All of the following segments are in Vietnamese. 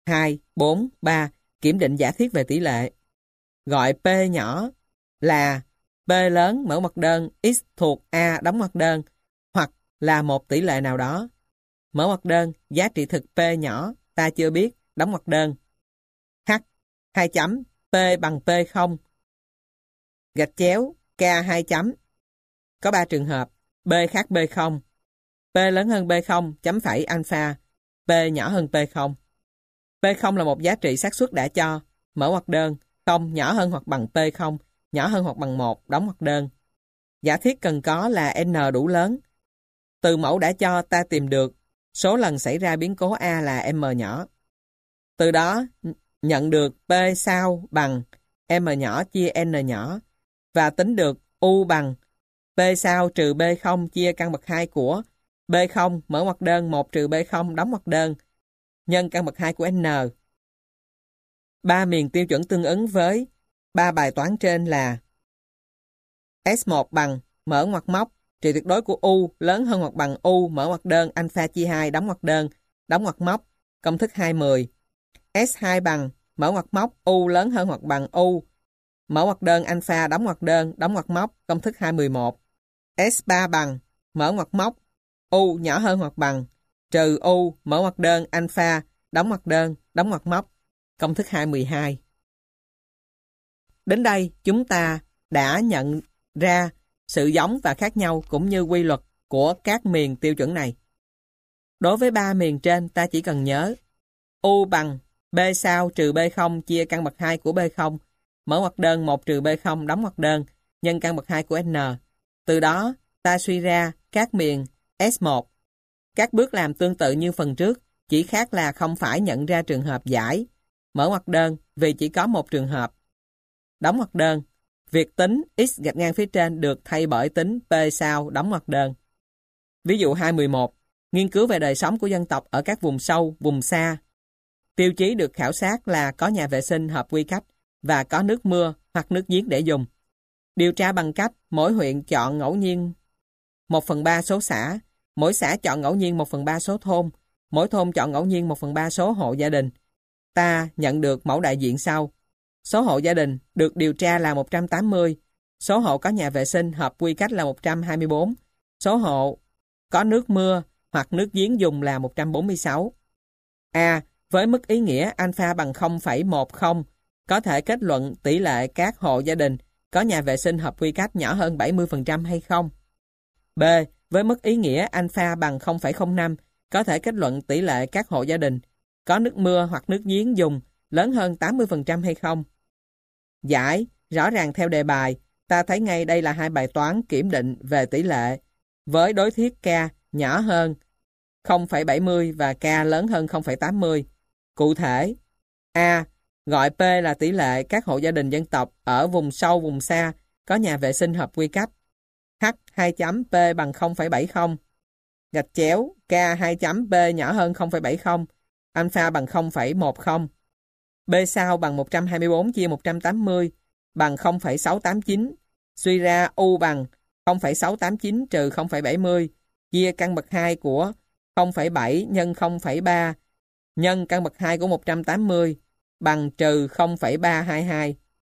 2, 4, 3 kiểm định giả thiết về tỷ lệ. Gọi P nhỏ là P lớn mở ngoặc đơn X thuộc A đóng ngoặc đơn hoặc là một tỷ lệ nào đó. Mở ngoặc đơn giá trị thực P nhỏ ta chưa biết đóng ngoặc đơn. H 2 chấm P bằng P0 gạch chéo K 2 chấm. Có 3 trường hợp B khác B0. P lớn hơn B0 chấm phẩy alpha, P nhỏ hơn P0. P0 là một giá trị xác suất đã cho, mở ngoặc đơn, 0 nhỏ hơn hoặc bằng P0, nhỏ hơn hoặc bằng 1, đóng ngoặc đơn. Giả thiết cần có là N đủ lớn. Từ mẫu đã cho ta tìm được số lần xảy ra biến cố A là M nhỏ. Từ đó nhận được P sau bằng M nhỏ chia N nhỏ và tính được U bằng P sau trừ B0 chia căn bậc 2 của B0 mở ngoặc đơn 1 trừ B0 đóng ngoặc đơn nhân căn bậc 2 của N. 3 miền tiêu chuẩn tương ứng với 3 bài toán trên là S1 bằng mở ngoặc móc trị tuyệt đối của U lớn hơn hoặc bằng U mở ngoặc đơn alpha chia 2 đóng ngoặc đơn đóng ngoặc móc công thức 210. S2 bằng mở ngoặc móc U lớn hơn hoặc bằng U mở ngoặc đơn alpha đóng ngoặc đơn đóng ngoặc móc công thức 211. S3 bằng mở ngoặc móc U nhỏ hơn hoặc bằng trừ U mở ngoặc đơn alpha đóng ngoặc đơn đóng ngoặc móc công thức 212. Đến đây chúng ta đã nhận ra sự giống và khác nhau cũng như quy luật của các miền tiêu chuẩn này. Đối với 3 miền trên ta chỉ cần nhớ U bằng B sau trừ B0 chia căn bậc 2 của B0 mở ngoặc đơn 1 trừ B0 đóng ngoặc đơn nhân căn bậc 2 của N. Từ đó ta suy ra các miền S1. Các bước làm tương tự như phần trước, chỉ khác là không phải nhận ra trường hợp giải mở ngoặc đơn vì chỉ có một trường hợp. Đóng ngoặc đơn, việc tính x gạch ngang phía trên được thay bởi tính P sau đóng ngoặc đơn. Ví dụ 211, nghiên cứu về đời sống của dân tộc ở các vùng sâu, vùng xa. Tiêu chí được khảo sát là có nhà vệ sinh hợp quy cách và có nước mưa hoặc nước giếng để dùng. Điều tra bằng cách mỗi huyện chọn ngẫu nhiên 1/3 số xã, mỗi xã chọn ngẫu nhiên 1/3 số thôn, mỗi thôn chọn ngẫu nhiên 1/3 số hộ gia đình. Ta nhận được mẫu đại diện sau. Số hộ gia đình được điều tra là 180, số hộ có nhà vệ sinh hợp quy cách là 124, số hộ có nước mưa hoặc nước giếng dùng là 146. A. Với mức ý nghĩa alpha bằng 0,10, có thể kết luận tỷ lệ các hộ gia đình có nhà vệ sinh hợp quy cách nhỏ hơn 70% hay không? B. Với mức ý nghĩa alpha bằng 0,05, có thể kết luận tỷ lệ các hộ gia đình có nước mưa hoặc nước giếng dùng lớn hơn 80% hay không? Giải, rõ ràng theo đề bài, ta thấy ngay đây là 2 bài toán kiểm định về tỷ lệ với đối thiết K nhỏ hơn 0,70 và K lớn hơn 0,80. Cụ thể, A. Gọi P là tỷ lệ các hộ gia đình dân tộc ở vùng sâu, vùng xa có nhà vệ sinh hợp quy cách. H 2 chấm P bằng 0,70. Gạch chéo K 2 chấm P nhỏ hơn 0,70. Alpha bằng 0,10. B sau bằng 124 chia 180 bằng 0,689. Suy ra U bằng 0,689 trừ 0,70 chia căn bậc 2 của 0,7 nhân 0,3 nhân căn bậc 2 của 180 bằng trừ 0,322.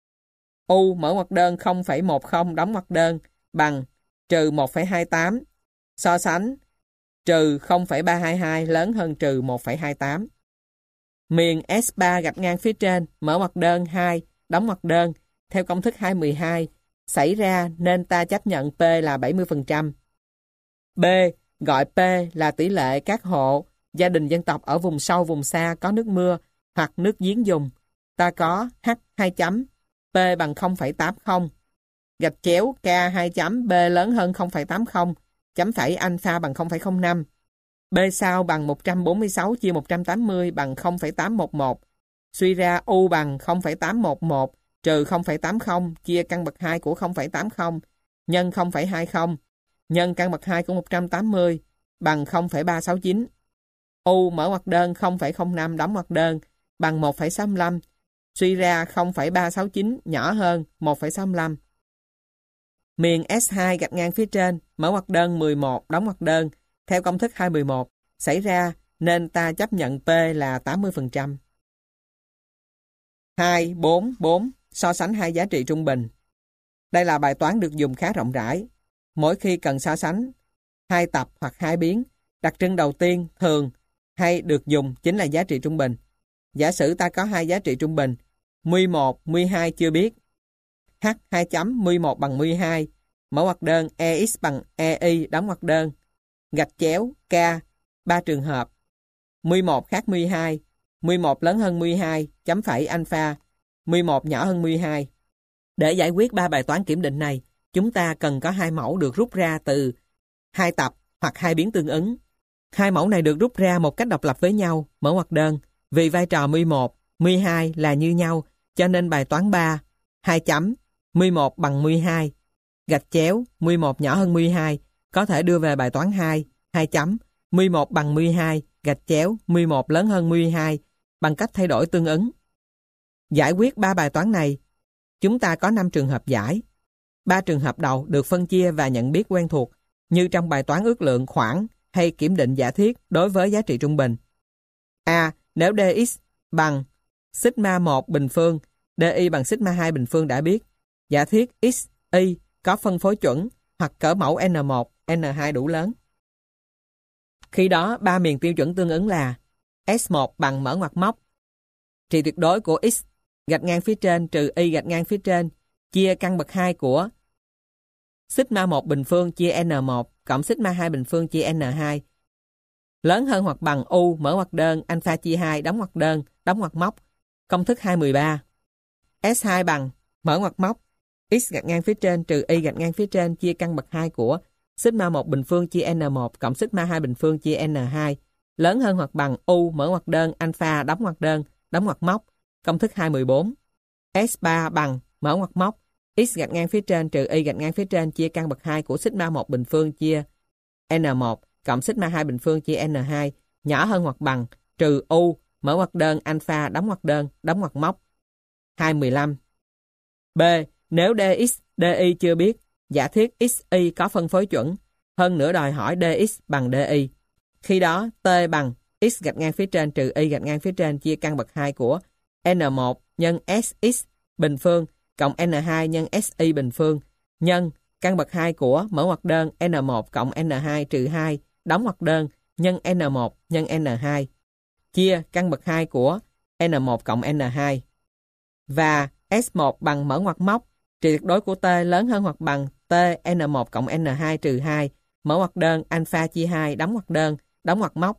U mở ngoặc đơn 0,10 đóng ngoặc đơn bằng trừ 1,28. So sánh trừ 0,322 lớn hơn trừ 1,28. Miền S3 gạch ngang phía trên mở ngoặc đơn 2 đóng ngoặc đơn theo công thức 212 xảy ra nên ta chấp nhận P là 70%. B. Gọi P là tỷ lệ các hộ gia đình dân tộc ở vùng sâu vùng xa có nước mưa hoặc nước giếng dùng. Ta có H 2 chấm P bằng 0,80. Gạch chéo K 2 chấm B lớn hơn 0,80 chấm phẩy alpha bằng 0,05. B sau bằng 146 chia 180 bằng 0,811. Suy ra U bằng 0,811 trừ 0,80 chia căn bậc 2 của 0,80 nhân 0,20 nhân căn bậc 2 của 180 bằng 0,369. U mở ngoặc đơn 0,05 đóng ngoặc đơn bằng 1,65. Suy ra 0,369 nhỏ hơn 1,65. Miền S2 gạch ngang phía trên mở ngoặc đơn 11 đóng ngoặc đơn theo công thức 211 xảy ra nên ta chấp nhận P là 80%. 2, 4, 4. So sánh hai giá trị trung bình. Đây là bài toán được dùng khá rộng rãi. Mỗi khi cần so sánh hai tập hoặc hai biến, đặc trưng đầu tiên thường hay được dùng chính là giá trị trung bình. Giả sử ta có hai giá trị trung bình, 11, 12 chưa biết. H 2 chấm 11 bằng 12, mở ngoặc đơn EX bằng EY đóng ngoặc đơn, gạch chéo K, 3 trường hợp. 11 khác 12, 11 lớn hơn 12, chấm phẩy alpha, 11 nhỏ hơn 12. Để giải quyết 3 bài toán kiểm định này, chúng ta cần có hai mẫu được rút ra từ hai tập hoặc hai biến tương ứng. Hai mẫu này được rút ra một cách độc lập với nhau, mở ngoặc đơn. Vì vai trò 11, 12 là như nhau, cho nên bài toán 3, 2 chấm, 11 bằng 12, gạch chéo, 11 nhỏ hơn 12, có thể đưa về bài toán 2, 2 chấm, 11 bằng 12, gạch chéo, 11 lớn hơn 12, bằng cách thay đổi tương ứng. Giải quyết 3 bài toán này, chúng ta có 5 trường hợp giải. 3 trường hợp đầu được phân chia và nhận biết quen thuộc, như trong bài toán ước lượng khoảng hay kiểm định giả thiết đối với giá trị trung bình. A. Nếu dx bằng sigma 1 bình phương, dy bằng sigma 2 bình phương đã biết, giả thiết x, y có phân phối chuẩn hoặc cỡ mẫu n1, n2 đủ lớn. Khi đó, 3 miền tiêu chuẩn tương ứng là S1 bằng mở ngoặc móc, trị tuyệt đối của x gạch ngang phía trên trừ y gạch ngang phía trên, chia căn bậc 2 của sigma 1 bình phương chia n1 cộng sigma 2 bình phương chia n2 lớn hơn hoặc bằng u mở ngoặc đơn alpha chia 2 đóng ngoặc đơn đóng ngoặc móc, công thức 213. S2 bằng mở ngoặc móc x gạch ngang phía trên trừ y gạch ngang phía trên chia căn bậc 2 của sigma 1 bình phương chia n1 cộng sigma 2 bình phương chia n2 lớn hơn hoặc bằng u mở ngoặc đơn alpha đóng ngoặc đơn đóng ngoặc móc, công thức 214. S3 bằng mở ngoặc móc x gạch ngang phía trên trừ y gạch ngang phía trên chia căn bậc 2 của sigma 1 bình phương chia n1 cộng sigma 2 bình phương chia n2 nhỏ hơn hoặc bằng trừ u mở ngoặc đơn alpha đóng ngoặc đơn đóng ngoặc móc. 215. B. Nếu dx, dy chưa biết, giả thiết x, y có phân phối chuẩn, hơn nữa đòi hỏi dx bằng dy. Khi đó, t bằng x gạch ngang phía trên trừ y gạch ngang phía trên chia căn bậc 2 của n1 nhân sx bình phương cộng n2 nhân si bình phương nhân căn bậc 2 của mở ngoặc đơn n1 cộng n2 trừ 2 đóng ngoặc đơn nhân n1 nhân n2 chia căn bậc 2 của n1 cộng n2 và S1 bằng mở ngoặc móc trị tuyệt đối của t lớn hơn hoặc bằng t n1 cộng n2 trừ 2 mở ngoặc đơn alpha chia 2 đóng ngoặc đơn đóng ngoặc móc.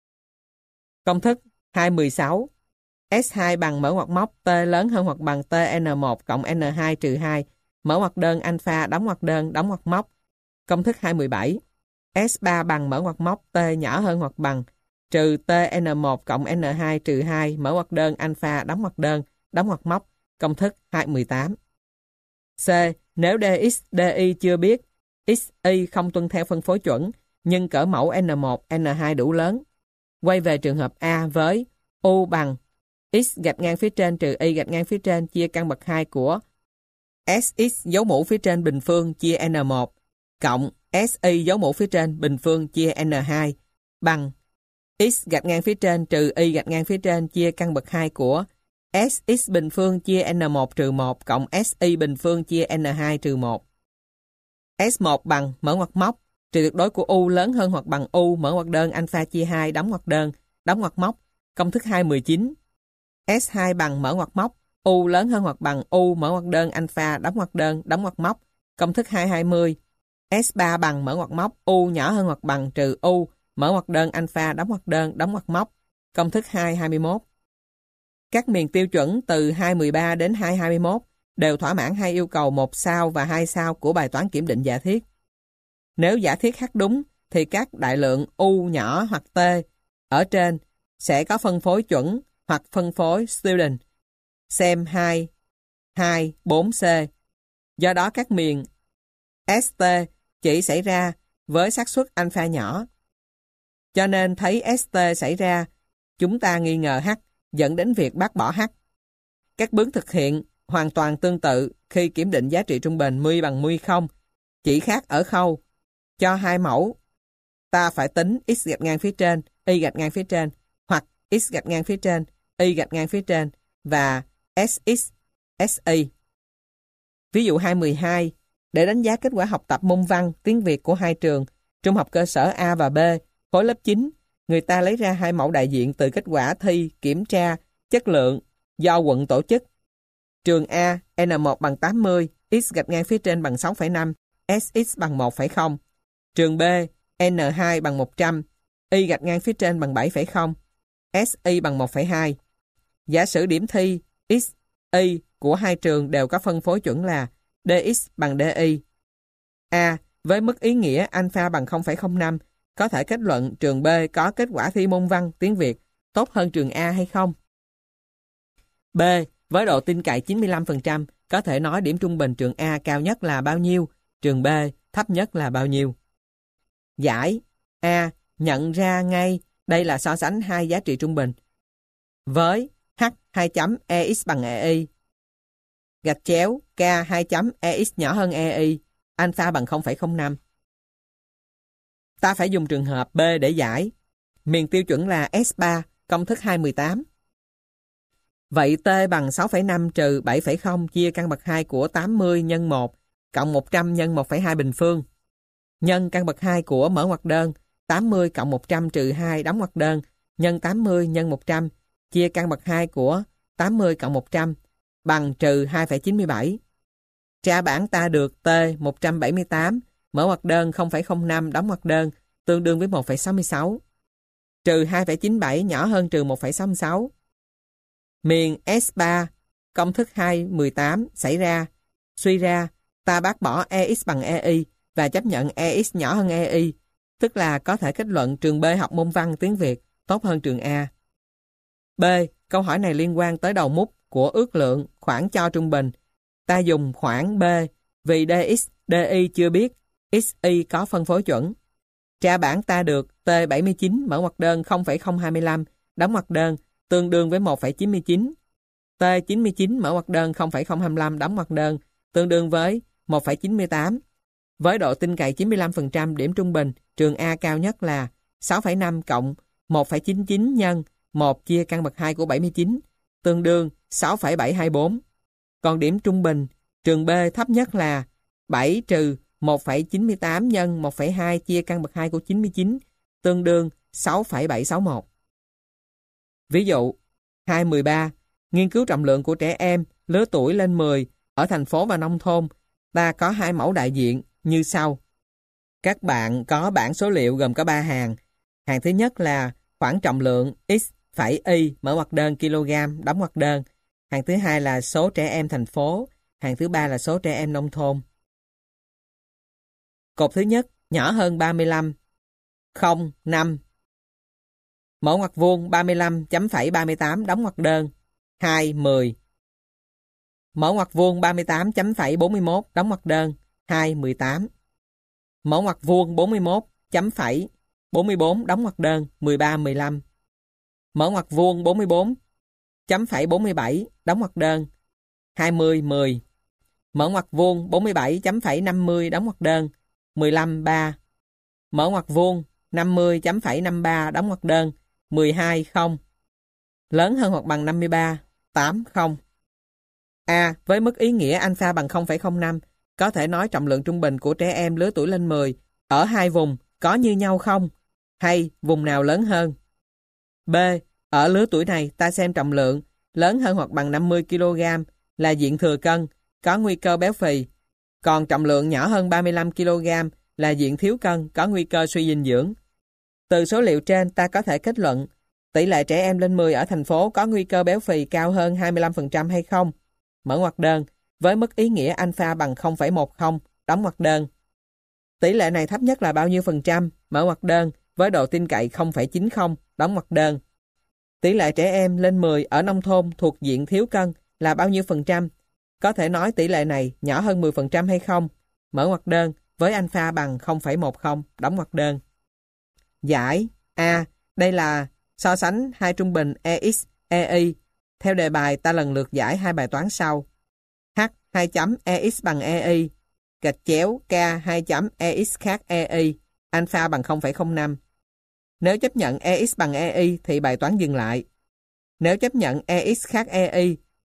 Công thức 216. S2 bằng mở ngoặc móc t lớn hơn hoặc bằng t n1 cộng n2 trừ 2 mở ngoặc đơn alpha đóng ngoặc đơn đóng ngoặc móc, công thức 217. S3 bằng mở ngoặc móc t nhỏ hơn hoặc bằng trừ t n1 cộng n2 trừ 2 mở ngoặc đơn alpha đóng ngoặc đơn đóng ngoặc móc, công thức 218. C. Nếu dx, dy chưa biết, x, y không tuân theo phân phối chuẩn, nhưng cỡ mẫu n1, n2 đủ lớn. Quay về trường hợp A với u bằng x gạch ngang phía trên trừ y gạch ngang phía trên chia căn bậc 2 của sx dấu mũ phía trên bình phương chia n1 cộng si dấu mũ phía trên bình phương chia n2 bằng x gạch ngang phía trên trừ y gạch ngang phía trên chia căn bậc 2 của sx bình phương chia n1 trừ 1 cộng si bình phương chia n2 trừ 1. S1 bằng mở ngoặc móc trị tuyệt đối của u lớn hơn hoặc bằng u mở ngoặc đơn alpha chia 2 đóng ngoặc đơn đóng ngoặc móc, công thức 219. S2 bằng mở ngoặc móc u lớn hơn hoặc bằng u mở ngoặc đơn alpha đóng ngoặc đơn đóng ngoặc móc, công thức 220. S3 bằng mở ngoặc móc u nhỏ hơn hoặc bằng trừ u mở ngoặc đơn alpha đóng ngoặc đơn đóng ngoặc móc, công thức 221. Các miền tiêu chuẩn từ 213 đến 221 đều thỏa mãn hai yêu cầu 1 sao và 2 sao của bài toán kiểm định giả thiết. Nếu giả thiết H đúng thì các đại lượng u nhỏ hoặc t ở trên sẽ có phân phối chuẩn hoặc phân phối student xem 2, 2, 4C. Do đó các miền ST chỉ xảy ra với xác suất alpha nhỏ. Cho nên thấy ST xảy ra, chúng ta nghi ngờ H dẫn đến việc bác bỏ H. Các bước thực hiện hoàn toàn tương tự khi kiểm định giá trị trung bình μ bằng μ không, chỉ khác ở khâu cho hai mẫu ta phải tính x gạch ngang phía trên, y gạch ngang phía trên hoặc x gạch ngang phía trên, y gạch ngang phía trên và SX, SY. Ví dụ 2.12, để đánh giá kết quả học tập môn văn, tiếng Việt của hai trường, trung học cơ sở A và B, khối lớp 9, người ta lấy ra hai mẫu đại diện từ kết quả thi, kiểm tra, chất lượng do quận tổ chức. Trường A, N1 bằng 80, X gạch ngang phía trên bằng 6,5, SX bằng 1,0. Trường B, N2 bằng 100, Y gạch ngang phía trên bằng 7,0, SY bằng 1,2. Giả sử điểm thi X, Y của hai trường đều có phân phối chuẩn là DX bằng DY. A. Với mức ý nghĩa alpha bằng 0,05, có thể kết luận trường B có kết quả thi môn văn, tiếng Việt tốt hơn trường A hay không? B. Với độ tin cậy 95%, có thể nói điểm trung bình trường A cao nhất là bao nhiêu, trường B thấp nhất là bao nhiêu? Giải A. Nhận ra ngay đây là so sánh hai giá trị trung bình với H 2 chấm EX bằng EY, gạch chéo K 2 chấm EX nhỏ hơn EY, alpha bằng 0,05. Ta phải dùng trường hợp B để giải. Miền tiêu chuẩn là S3, công thức 218. Vậy T bằng 6,5 trừ 7,0 chia căn bậc 2 của 80 nhân 1 cộng 100 nhân 1,2 bình phương. Nhân căn bậc 2 của mở ngoặc đơn 80 cộng 100 trừ 2 đóng ngoặc đơn nhân 80 nhân 100 chia căn bậc 2 của 80 cộng 100 bằng trừ 2,97. Trả bảng ta được T 178, mở ngoặc đơn 0,05 đóng ngoặc đơn tương đương với 1,66. Trừ 2,97 nhỏ hơn trừ 1,66. Miền S3, công thức 218 xảy ra. Suy ra, ta bác bỏ EX bằng EY và chấp nhận EX nhỏ hơn EY, tức là có thể kết luận trường B học môn văn tiếng Việt tốt hơn trường A. B. Câu hỏi này liên quan tới đầu mút của ước lượng khoảng cho trung bình. Ta dùng khoảng B vì DX, DY chưa biết, XY có phân phối chuẩn. Trả bảng ta được T79 mở ngoặc đơn 0,025 đóng ngoặc đơn tương đương với 1,99. T99 mở ngoặc đơn 0,025 đóng ngoặc đơn tương đương với 1,98. Với độ tin cậy 95% điểm trung bình, trường A cao nhất là 6,5 cộng 1,99 nhân 1 chia căn bậc 2 của 79, tương đương 6,724. Còn điểm trung bình, trường B thấp nhất là 7 trừ 1,98 nhân 1,2 chia căn bậc 2 của 99, tương đương 6,761. Ví dụ 2.13, nghiên cứu trọng lượng của trẻ em lứa tuổi lên 10 ở thành phố và nông thôn. Ta có hai mẫu đại diện như sau. Các bạn có bảng số liệu gồm có 3 hàng. Hàng thứ nhất là khoảng trọng lượng X phẩy Y mở ngoặc đơn kg đóng ngoặc đơn. Hàng thứ hai là số trẻ em thành phố. Hàng thứ ba là số trẻ em nông thôn. Cột thứ nhất nhỏ hơn 35, 0, 5. Mở ngoặc vuông 35.38 đóng ngoặc đơn 2, 10. Mở ngoặc vuông 38.41 đóng ngoặc đơn 2, 18. Mở ngoặc vuông 41.44 đóng ngoặc đơn 13, 15. Mở ngoặc vuông 44.47 đóng ngoặc đơn 20, 10. Mở ngoặc vuông 47.50 đóng ngoặc đơn 15, 3. Mở ngoặc vuông 50.53 đóng ngoặc đơn 12, 0. Lớn hơn hoặc bằng 53, 8, 0. A. Với mức ý nghĩa alpha bằng 0,05, có thể nói trọng lượng trung bình của trẻ em lứa tuổi lên 10 ở hai vùng có như nhau không? Hay vùng nào lớn hơn? B. Ở lứa tuổi này ta xem trọng lượng lớn hơn hoặc bằng 50 kg là diện thừa cân, có nguy cơ béo phì. Còn trọng lượng nhỏ hơn 35 kg là diện thiếu cân, có nguy cơ suy dinh dưỡng. Từ số liệu trên ta có thể kết luận tỷ lệ trẻ em lên 10 ở thành phố có nguy cơ béo phì cao hơn 25% hay không? Mở ngoặc đơn, với mức ý nghĩa alpha bằng 0,10, đóng ngoặc đơn. Tỷ lệ này thấp nhất là bao nhiêu phần trăm? Mở ngoặc đơn, với độ tin cậy 0,90, đóng ngoặc đơn. Tỷ lệ trẻ em lên 10 ở nông thôn thuộc diện thiếu cân là bao nhiêu phần trăm? Có thể nói tỷ lệ này nhỏ hơn 10% hay không? Mở ngoặc đơn, với alpha bằng 0,10, đóng ngoặc đơn. Giải A. Đây là so sánh hai trung bình EX, EY. Theo đề bài ta lần lượt giải hai bài toán sau. H 2 chấm EX bằng EY, gạch chéo K 2 chấm EX khác EY, alpha bằng 0,05. Nếu chấp nhận EX bằng EY thì bài toán dừng lại. Nếu chấp nhận EX khác EY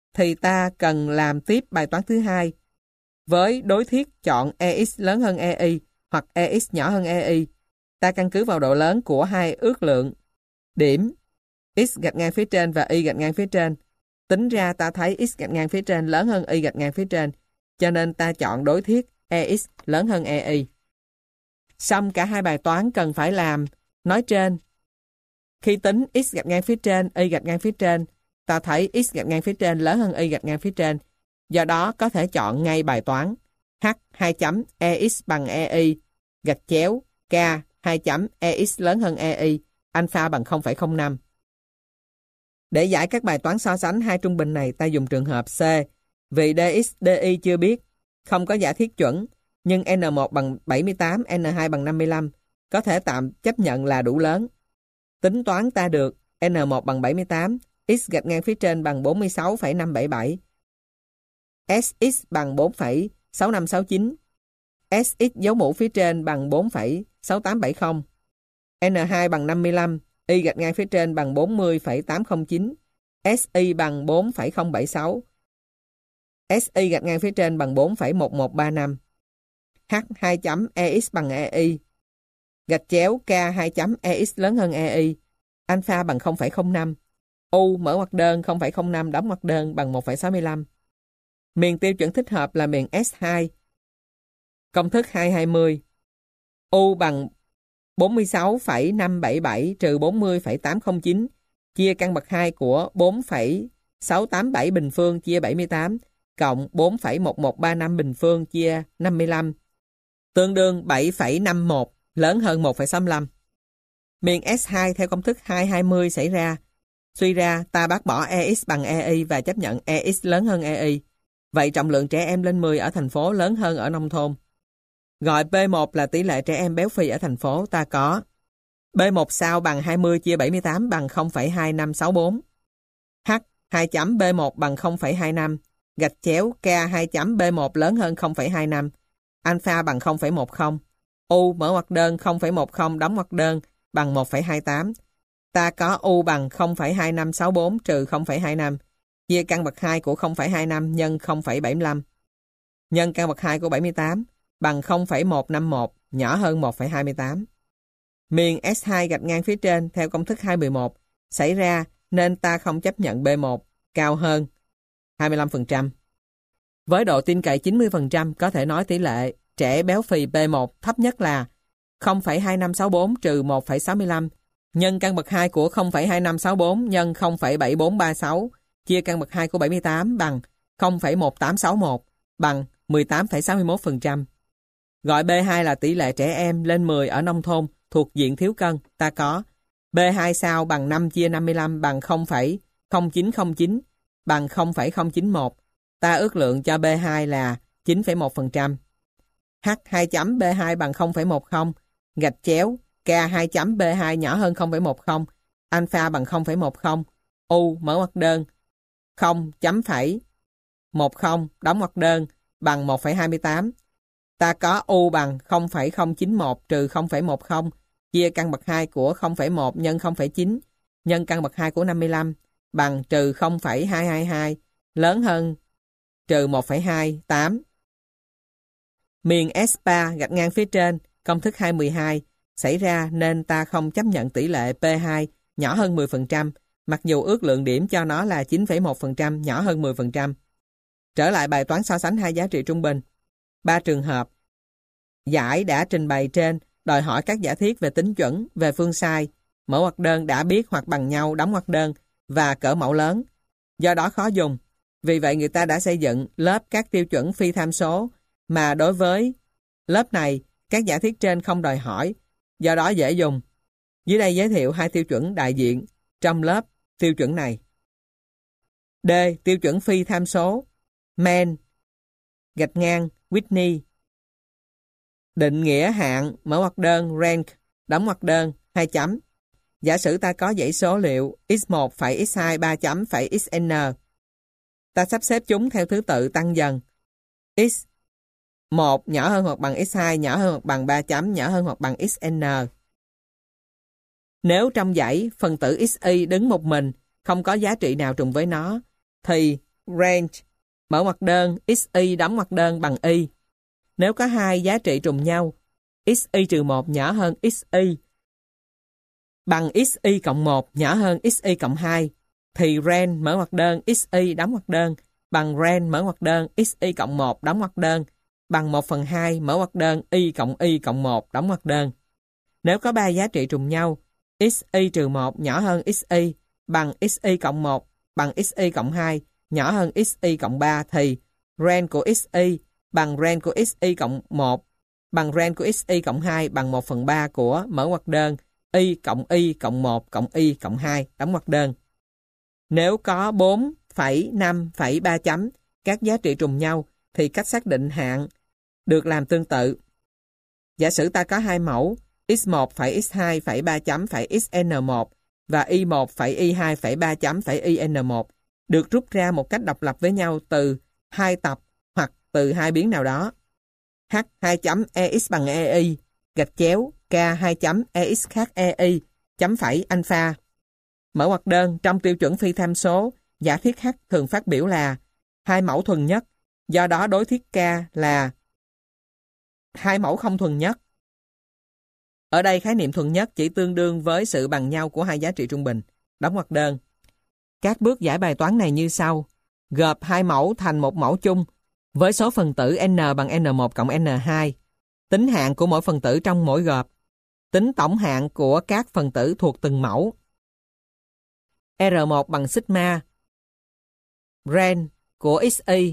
thì ta cần làm tiếp bài toán thứ hai. Với đối thiết chọn EX lớn hơn EY hoặc EX nhỏ hơn EY, ta căn cứ vào độ lớn của hai ước lượng điểm X gạch ngang phía trên và Y gạch ngang phía trên. Tính ra ta thấy X gạch ngang phía trên lớn hơn Y gạch ngang phía trên, cho nên ta chọn đối thiết EX lớn hơn EY. Xong cả hai bài toán cần phải làm nói trên. Khi tính X gạch ngang phía trên, Y gạch ngang phía trên, ta thấy X gạch ngang phía trên lớn hơn Y gạch ngang phía trên. Do đó có thể chọn ngay bài toán H 2 chấm EX bằng EY gạch chéo K 2 chấm EX lớn hơn EY, alpha bằng 0,05. Để giải các bài toán so sánh hai trung bình này, ta dùng trường hợp C. Vì DX, DY chưa biết, không có giả thiết chuẩn, nhưng N1 bằng 78, N2 bằng 55, có thể tạm chấp nhận là đủ lớn. Tính toán ta được N1 bằng 78, X gạch ngang phía trên bằng 46,577, SX bằng 4,6569, SX dấu mũ phía trên bằng 4,6870, N2 bằng 55, Y gạch ngang phía trên bằng 40,809, SY bằng 4,076, SY gạch ngang phía trên bằng 4,1135, H 2 chấm EX bằng EY, gạch chéo K 2 chấm EX lớn hơn EY, alpha bằng 0,05, U mở ngoặc đơn 0,05 đóng ngoặc đơn bằng 1,65. Miền tiêu chuẩn thích hợp là miền S2. Công thức 220. U bằng 46,577 trừ 40,809 chia căn bậc 2 của 4,687 bình phương chia 78 cộng 4,1135 bình phương chia 55 tương đương 7,51 lớn hơn 1,65. Miền S2 theo công thức 220 xảy ra. Suy ra ta bác bỏ EX bằng EY và chấp nhận EX lớn hơn EY. Vậy trọng lượng trẻ em lên 10 ở thành phố lớn hơn ở nông thôn. Gọi P1 là tỷ lệ trẻ em béo phì ở thành phố, ta có B1 sao bằng 20 chia 78 bằng 0,2564. H 2 chấm B1 bằng 0,25 gạch chéo K 2 chấm B1 lớn hơn 0,25, alpha bằng 0,10. U mở ngoặc đơn 0,10 đóng ngoặc đơn bằng 1,28. Ta có U bằng 0,2564 trừ 0,25 chia căn bậc 2 của 0,25 nhân 0,75 nhân căn bậc 2 của 78 bằng 0,151 nhỏ hơn 1,28. Miền S2 gạch ngang phía trên theo công thức 211 xảy ra nên ta không chấp nhận B1 cao hơn 25%. Với độ tin cậy 90% có thể nói tỷ lệ trẻ béo phì B1 thấp nhất là 0,2564 trừ 1,65 nhân căn bậc 2 của 0,2564 nhân 0,7436 chia căn bậc 2 của 78 bằng 0,1861 bằng 18,61%. Gọi B2 là tỷ lệ trẻ em lên 10 ở nông thôn thuộc diện thiếu cân, ta có B2 sao bằng 5 chia 55 bằng 0,0909 bằng 0,091. Ta ước lượng cho B2 là 9,1%. H 2 chấm B2 bằng 0,10 gạch chéo K 2 chấm B2 nhỏ hơn 0,10, alpha bằng 0,10. U mở ngoặc đơn 0 chấm phẩy 10 đóng ngoặc đơn bằng 1,28. Ta có U bằng 0,091 trừ 0,10 chia căn bậc 2 của 0,1 nhân 0,9 nhân căn bậc 2 của 55 bằng trừ 0,222 lớn hơn trừ 1,28. Miền S3 gạch ngang phía trên công thức 212 xảy ra nên ta không chấp nhận tỷ lệ P2 nhỏ hơn 10%, mặc dù ước lượng điểm cho nó là 9,1% nhỏ hơn 10%. Trở lại bài toán so sánh hai giá trị trung bình. 3 trường hợp. Giải đã trình bày trên đòi hỏi các giả thiết về tính chuẩn, về phương sai, mở ngoặc đơn đã biết hoặc bằng nhau đóng ngoặc đơn và cỡ mẫu lớn. Do đó khó dùng. Vì vậy người ta đã xây dựng lớp các tiêu chuẩn phi tham số mà đối với lớp này các giả thiết trên không đòi hỏi, do đó dễ dùng. Dưới đây giới thiệu hai tiêu chuẩn đại diện trong lớp tiêu chuẩn này. D. Tiêu chuẩn phi tham số Men gạch ngang Whitney. Định nghĩa hạn mở ngoặc đơn rank đóng ngoặc đơn 2 chấm. Giả sử ta có dãy số liệu x1 phẩy x2 3 chấm phẩy xn. Ta sắp xếp chúng theo thứ tự tăng dần. x1 nhỏ hơn hoặc bằng x2 nhỏ hơn hoặc bằng 3 chấm nhỏ hơn hoặc bằng xn. Nếu trong dãy phần tử xy đứng một mình, không có giá trị nào trùng với nó, thì range mở ngoặc đơn xy đóng ngoặc đơn bằng y. Nếu có hai giá trị trùng nhau, xy-1 nhỏ hơn xy bằng xy cộng 1 nhỏ hơn xy cộng 2, thì range mở ngoặc đơn xy đóng ngoặc đơn bằng range mở ngoặc đơn xy cộng 1 đóng ngoặc đơn bằng 1/2 mở ngoặc đơn y cộng 1 đóng ngoặc đơn. Nếu có ba giá trị trùng nhau, xy-1 nhỏ hơn xy bằng xy cộng 1 bằng xy cộng 2 nhỏ hơn xy cộng 3 thì range của xy bằng range của xy cộng 1 bằng range của xy cộng 2 bằng 1/3 của mở ngoặc đơn y cộng 1 cộng y cộng 2 đóng ngoặc đơn. Nếu có 4,5,3 chấm các giá trị trùng nhau thì cách xác định hạn được làm tương tự. Giả sử ta có hai mẫu x1 phẩy x2 phẩy 3 chấm phẩy xn1 và y1 phẩy y2 phẩy 3 chấm phẩy yn1 được rút ra một cách độc lập với nhau từ hai tập hoặc từ hai biến nào đó. H 2 chấm ex bằng ei gạch chéo k 2 chấm ex khác ei chấm phẩy alpha. Mở ngoặc đơn trong tiêu chuẩn phi tham số, giả thiết H thường phát biểu là hai mẫu thuần nhất, do đó đối thiết K là hai mẫu không thuần nhất. Ở đây khái niệm thuần nhất chỉ tương đương với sự bằng nhau của hai giá trị trung bình. Đóng ngoặc đơn. Các bước giải bài toán này như sau. Gộp hai mẫu thành một mẫu chung với số phần tử n bằng n1 cộng n2. Tính hạn của mỗi phần tử trong mỗi gộp. Tính tổng hạn của các phần tử thuộc từng mẫu. R1 bằng sigma range của xy.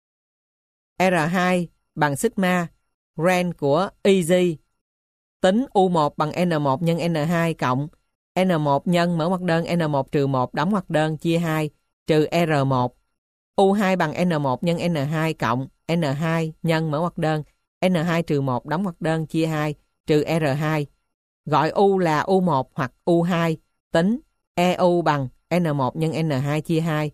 R2 bằng sigma range của YZ. Tính U1 bằng N1 nhân N2 cộng N1 nhân mở ngoặc đơn N1 trừ 1 đóng ngoặc đơn chia 2 trừ R1. U2 bằng N1 nhân N2 cộng N2 nhân mở ngoặc đơn N2 trừ 1 đóng ngoặc đơn chia 2 trừ R2. Gọi U là U1 hoặc U2. Tính EU bằng N1 nhân N2 chia 2.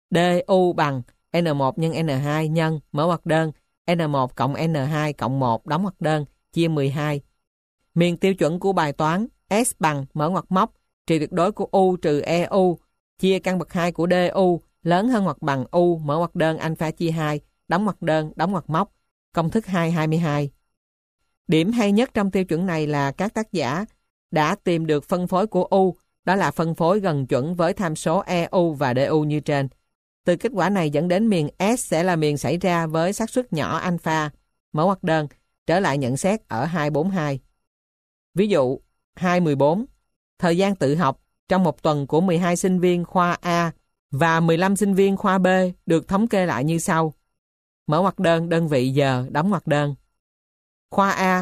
DU bằng N1 nhân N2 nhân mở ngoặc đơn N1 cộng N2 cộng 1 đóng ngoặc đơn chia 12. Miền tiêu chuẩn của bài toán S bằng mở ngoặc móc trừ tuyệt đối của U trừ EU chia căn bậc 2 của DU lớn hơn hoặc bằng U mở ngoặc đơn alpha chia 2 đóng ngoặc đơn đóng ngoặc móc. Công thức 222. Điểm hay nhất trong tiêu chuẩn này là các tác giả đã tìm được phân phối của U, đó là phân phối gần chuẩn với tham số EU và DU như trên. Từ kết quả này dẫn đến miền S sẽ là miền xảy ra với xác suất nhỏ alpha, mở ngoặc đơn, trở lại nhận xét ở 242. Ví dụ 214. Thời gian tự học trong một tuần của 12 sinh viên khoa A và 15 sinh viên khoa B được thống kê lại như sau. Mở ngoặc đơn đơn vị giờ đóng ngoặc đơn. Khoa A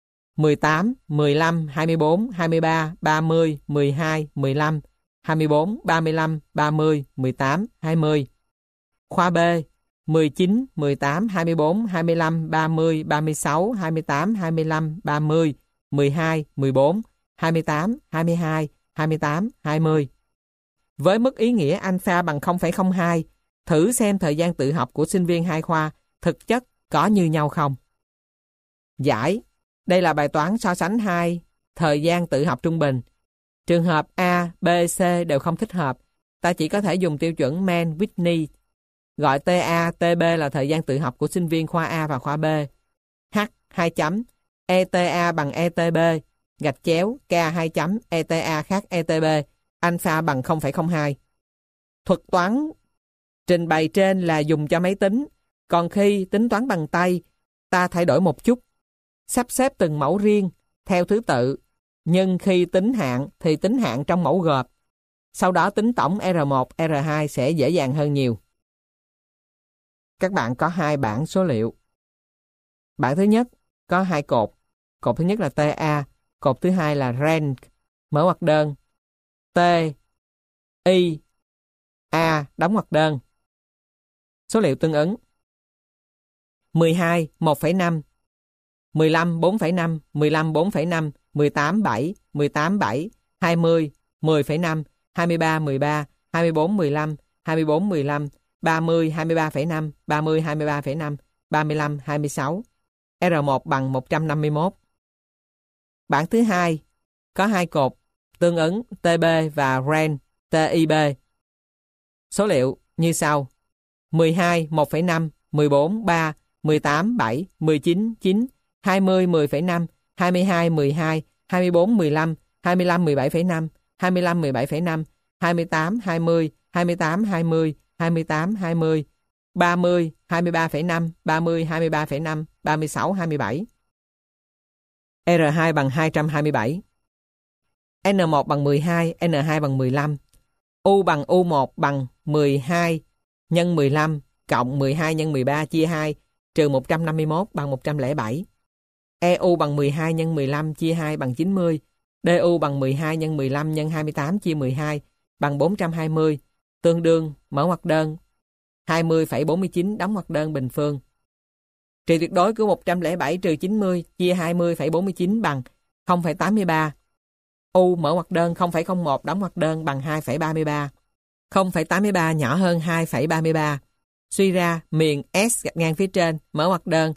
18, 15, 24, 23, 30, 12, 15, 24, 35, 30, 18, 20. Khoa B 19, 18, 24, 25, 30, 36, 28, 25, 30, 12, 14, 28, 22, 28, 20. Với mức ý nghĩa alpha bằng 0,02, thử xem thời gian tự học của sinh viên hai khoa thực chất có như nhau không. Giải. Đây là bài toán so sánh hai thời gian tự học trung bình. Trường hợp A, B, C đều không thích hợp. Ta chỉ có thể dùng tiêu chuẩn Mann-Whitney. Gọi TA, TB là thời gian tự học của sinh viên khoa A và khoa B. H 2 chấm ETA bằng ETB gạch chéo K 2 chấm ETA khác ETB alpha bằng 0,02. Thuật toán trình bày trên là dùng cho máy tính, còn khi tính toán bằng tay, ta thay đổi một chút, sắp xếp từng mẫu riêng theo thứ tự, nhưng khi tính hạn thì tính hạn trong mẫu gộp. Sau đó tính tổng R1, R2 sẽ dễ dàng hơn nhiều. Các bạn có hai bảng số liệu. Bảng thứ nhất có hai cột. Cột thứ nhất là TA, cột thứ hai là range, mở ngoặc đơn. T, I, A, đóng ngoặc đơn. Số liệu tương ứng. 12, 1,5, 15, 4,5, 15, 4,5, 18, 7, 18, 7, 20, 10,5, 23, 13, 24, 15, 24, 15, 30, 23,5, 30, 23,5, 35, 26. R1 bằng 151. Bảng thứ hai có hai cột tương ứng TB và range TIB. Số liệu như sau. 12, 1,5, 14, 3, 18, 7, 19, 9, 20, 10,5, 22, 12, 24, 15, 25, 17,5, 25, 17,5, 28, 20, 28, 20, 28, 20, 30, 23,5, 30, 23,5, 36, 27. R2 bằng 227. N1 bằng 12, N2 bằng 15. U bằng U1 bằng 12 nhân 15 cộng 12 nhân 13 chia 2 trừ 151 bằng 107. EU bằng 12 nhân 15 chia 2 bằng 90. DU bằng 12 nhân 15 nhân 28 chia 12 bằng 420, tương đương mở ngoặc đơn 20,49 đóng ngoặc đơn bình phương. Trị tuyệt đối của 107 trừ 90 chia 20,49 bằng 0,83. U mở ngoặc đơn 0,01 đóng ngoặc đơn bằng 2,33. 0,83 nhỏ hơn 2,33. Suy ra miền S gạch ngang phía trên mở ngoặc đơn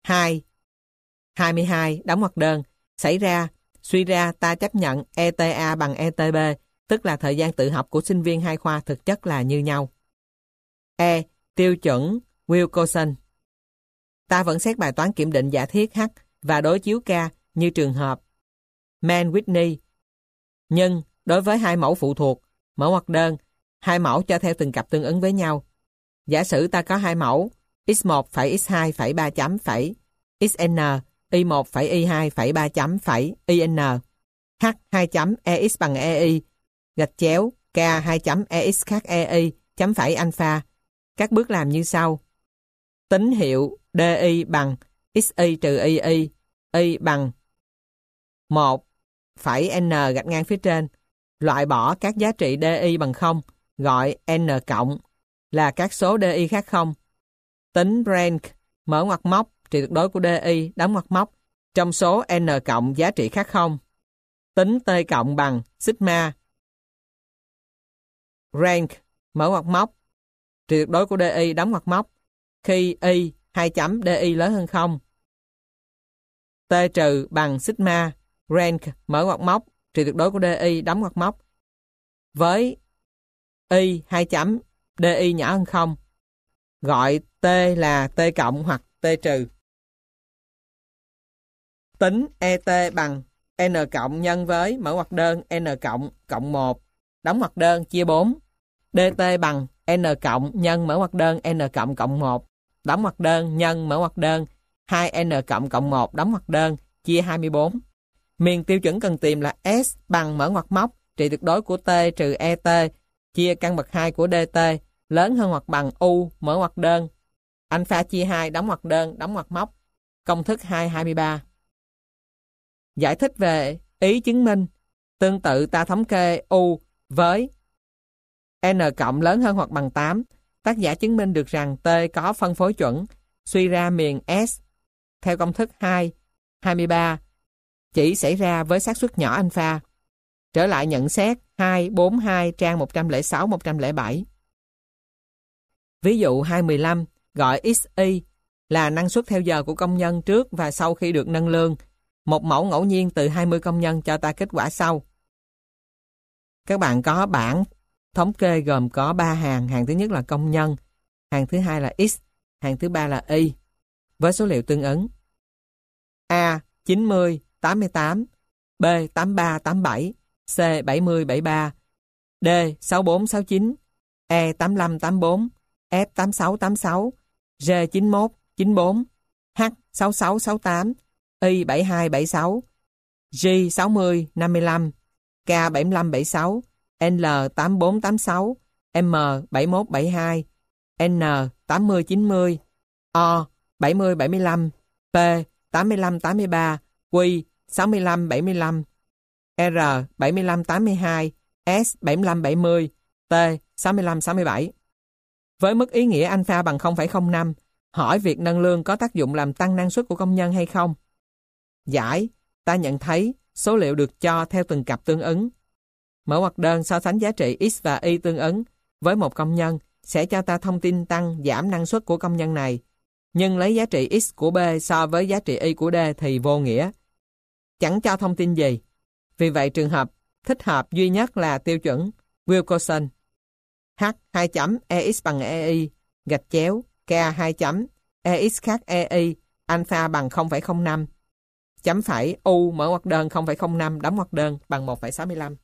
22 đóng ngoặc đơn. Xảy ra, suy ra ta chấp nhận ETA bằng ETB, tức là thời gian tự học của sinh viên hai khoa thực chất là như nhau. E. Tiêu chuẩn Wilcoxon. Ta vẫn xét bài toán kiểm định giả thiết H và đối chiếu K như trường hợp Mann-Whitney. Nhưng đối với hai mẫu phụ thuộc, mở ngoặc đơn, hai mẫu cho theo từng cặp tương ứng với nhau. Giả sử ta có hai mẫu x1 phẩy x2 phẩy 3 chấm phẩy xn, y1 phẩy y2 phẩy 3 chấm phẩy in, h 2 chấm ex bằng ei, gạch chéo k 2 chấm ex khác ei chấm phẩy alpha. Các bước làm như sau. Tín hiệu di bằng xy trừ y bằng 1 phẩy n gạch ngang phía trên. Loại bỏ các giá trị di bằng 0, gọi n cộng là các số di khác 0. Tính rank, mở ngoặc móc, trị tuyệt đối của di, đóng ngoặc móc, trong số n cộng giá trị khác 0. Tính t cộng bằng sigma rank, mở ngoặc móc, trị tuyệt đối của di, đóng ngoặc móc, khi y 2 chấm di lớn hơn 0. T trừ bằng sigma rank, mở ngoặc móc, trị tuyệt đối của di, đóng ngoặc móc, với y 2 chấm di nhỏ hơn 0, gọi t là t cộng hoặc t trừ. Tính ET bằng n cộng nhân với mở ngoặc đơn n cộng cộng 1, đóng ngoặc đơn chia 4. DT bằng n cộng nhân mở ngoặc đơn n cộng cộng 1, đóng ngoặc đơn nhân mở ngoặc đơn 2n cộng cộng 1, đóng ngoặc đơn chia 24. Miền tiêu chuẩn cần tìm là S bằng mở ngoặc móc, trị tuyệt đối của T trừ ET chia căn bậc 2 của DT lớn hơn hoặc bằng U mở ngoặc đơn alpha chia 2 đóng ngoặc đơn đóng ngoặc móc. Công thức 223. Giải thích về ý chứng minh. Tương tự ta thống kê U với n cộng lớn hơn hoặc bằng 8. Tác giả chứng minh được rằng T có phân phối chuẩn. Suy ra miền S theo công thức 223 chỉ xảy ra với xác suất nhỏ alpha. Trở lại nhận xét 242 trang 106-107. Ví dụ 215 gọi XY là năng suất theo giờ của công nhân trước và sau khi được nâng lương. Một mẫu ngẫu nhiên từ 20 công nhân cho ta kết quả sau. Các bạn có bảng thống kê gồm có 3 hàng. Hàng thứ nhất là công nhân, hàng thứ hai là X, hàng thứ ba là Y. Với số liệu tương ứng. A 90, 88, B 83, 87, C 70, 73, D 64, 69, E 85, 84, F 86, 86, G 91, 94, H 66, 68, Y 72, 76, G 60, 55, K 75, 76, L 84, 86, M 71, 72, N 80, 90, O 70, 75, P 85, 83, Q 65, 75, R 75, 82, S 75, 70, T 65, 67. Với mức ý nghĩa alpha bằng 0,05, hỏi việc nâng lương có tác dụng làm tăng năng suất của công nhân hay không? Giải, ta nhận thấy số liệu được cho theo từng cặp tương ứng. Mở ngoặc đơn so sánh giá trị X và Y tương ứng với một công nhân sẽ cho ta thông tin tăng giảm năng suất của công nhân này. Nhưng lấy giá trị X của B so với giá trị Y của D thì vô nghĩa. Chẳng cho thông tin gì. Vì vậy trường hợp thích hợp duy nhất là tiêu chuẩn Wilcoxon. H 2 chấm EX bằng EY gạch chéo K 2 chấm EX khác EY alpha bằng 0,05 chấm phẩy U mở ngoặc đơn 0,05 đóng ngoặc đơn bằng 1,65.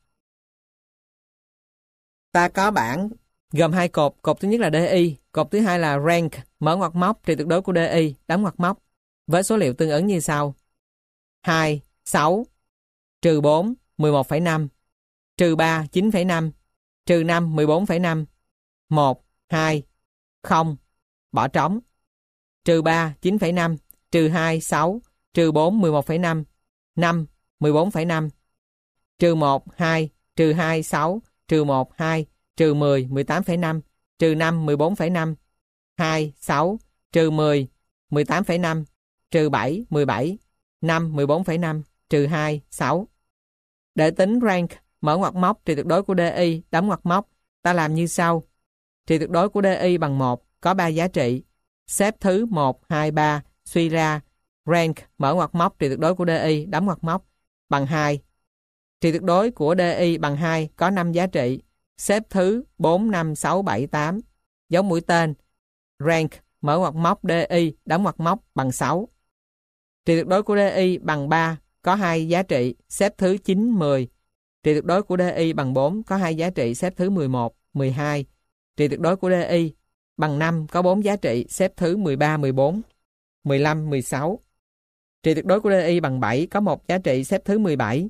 Ta có bảng gồm hai cột, cột thứ nhất là DI, cột thứ hai là rank mở ngoặc móc trị tuyệt đối của DI đóng ngoặc móc với số liệu tương ứng như sau: 2, 6, trừ 4, 11,5, trừ 3, 9,5, trừ 5, 14,5, 1, 2, 0, bỏ trống, trừ 3, 9,5, trừ 2, 6, trừ 4, 11,5, 5, 14,5, trừ 1, 2, trừ 2, 6, trừ 1, 2, trừ 10, 18,5, trừ 5, 14,5, 2, 6, trừ 10, 18,5, trừ 7, 17, 5, 14,5, trừ 2, 6. Để tính rank mở ngoặc móc trị tuyệt đối của DI đóng ngoặc móc, ta làm như sau. Trị tuyệt đối của DI bằng 1, có 3 giá trị. Xếp thứ 1, 2, 3, suy ra rank mở ngoặc móc trị tuyệt đối của DI đóng ngoặc móc bằng 2. Trị tuyệt đối của DI bằng 2 có 5 giá trị. Xếp thứ 4, 5, 6, 7, 8. Dấu mũi tên. Rank mở ngoặc móc DI đóng ngoặc móc bằng 6. Trị tuyệt đối của DI bằng 3 có 2 giá trị. Xếp thứ 9, 10. Trị tuyệt đối của DI bằng 4 có 2 giá trị. Xếp thứ 11, 12. Trị tuyệt đối của DI bằng 5 có 4 giá trị. Xếp thứ 13, 14, 15, 16. Trị tuyệt đối của DI bằng 7 có 1 giá trị. Xếp thứ 17.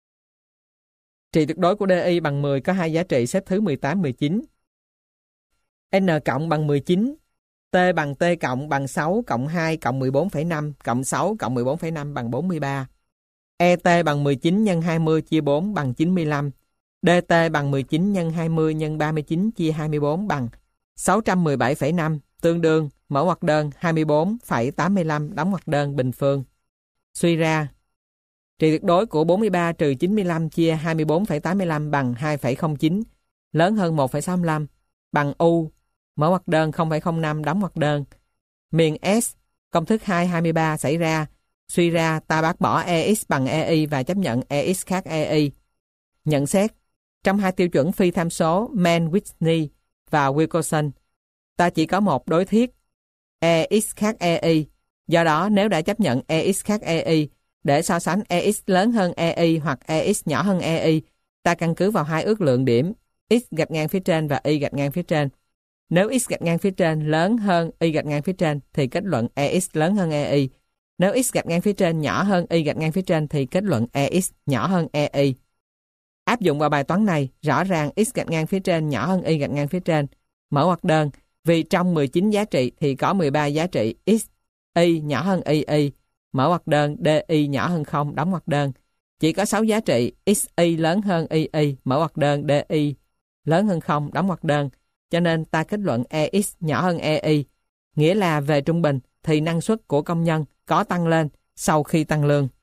Trị tuyệt đối của DI bằng 10 có 2 giá trị. Xếp thứ 18, 19. N cộng bằng 19. T bằng T cộng bằng 6 cộng 2 cộng 14,5 cộng 6 cộng 14,5 bằng 43. ET bằng 19 nhân 20 chia 4 bằng 95. DT bằng 19 nhân 20 nhân 39 chia 24 bằng 617,5 tương đương mở ngoặc đơn 24,85 đóng ngoặc đơn bình phương. Suy ra trị tuyệt đối của 43 trừ 95 chia 24,85 bằng 2,09 lớn hơn 1,65 bằng U mở ngoặc đơn 0,05 đóng ngoặc đơn. Miền S công thức 2,23 xảy ra. Suy ra ta bác bỏ EX bằng EY và chấp nhận EX khác EY. Nhận xét trong hai tiêu chuẩn phi tham số Mann-Whitney và Wilcoxon, ta chỉ có một đối thiết EX khác EY. Do đó nếu đã chấp nhận EX khác EY để so sánh EX lớn hơn EY hoặc EX nhỏ hơn EY, ta căn cứ vào hai ước lượng điểm X gạch ngang phía trên và Y gạch ngang phía trên. Nếu X gạch ngang phía trên lớn hơn Y gạch ngang phía trên thì kết luận EX lớn hơn EY. Nếu X gạch ngang phía trên nhỏ hơn Y gạch ngang phía trên thì kết luận EX nhỏ hơn EY. Áp dụng vào bài toán này, rõ ràng X gạch ngang phía trên nhỏ hơn Y gạch ngang phía trên. Mở ngoặc đơn, vì trong 19 giá trị thì có 13 giá trị X, Y nhỏ hơn Y. Mở ngoặc đơn, DY nhỏ hơn 0, đóng ngoặc đơn. Chỉ có 6 giá trị XY lớn hơn Y, mở ngoặc đơn, DY lớn hơn 0, đóng ngoặc đơn. Cho nên ta kết luận EX nhỏ hơn EY, nghĩa là về trung bình thì năng suất của công nhân có tăng lên sau khi tăng lương.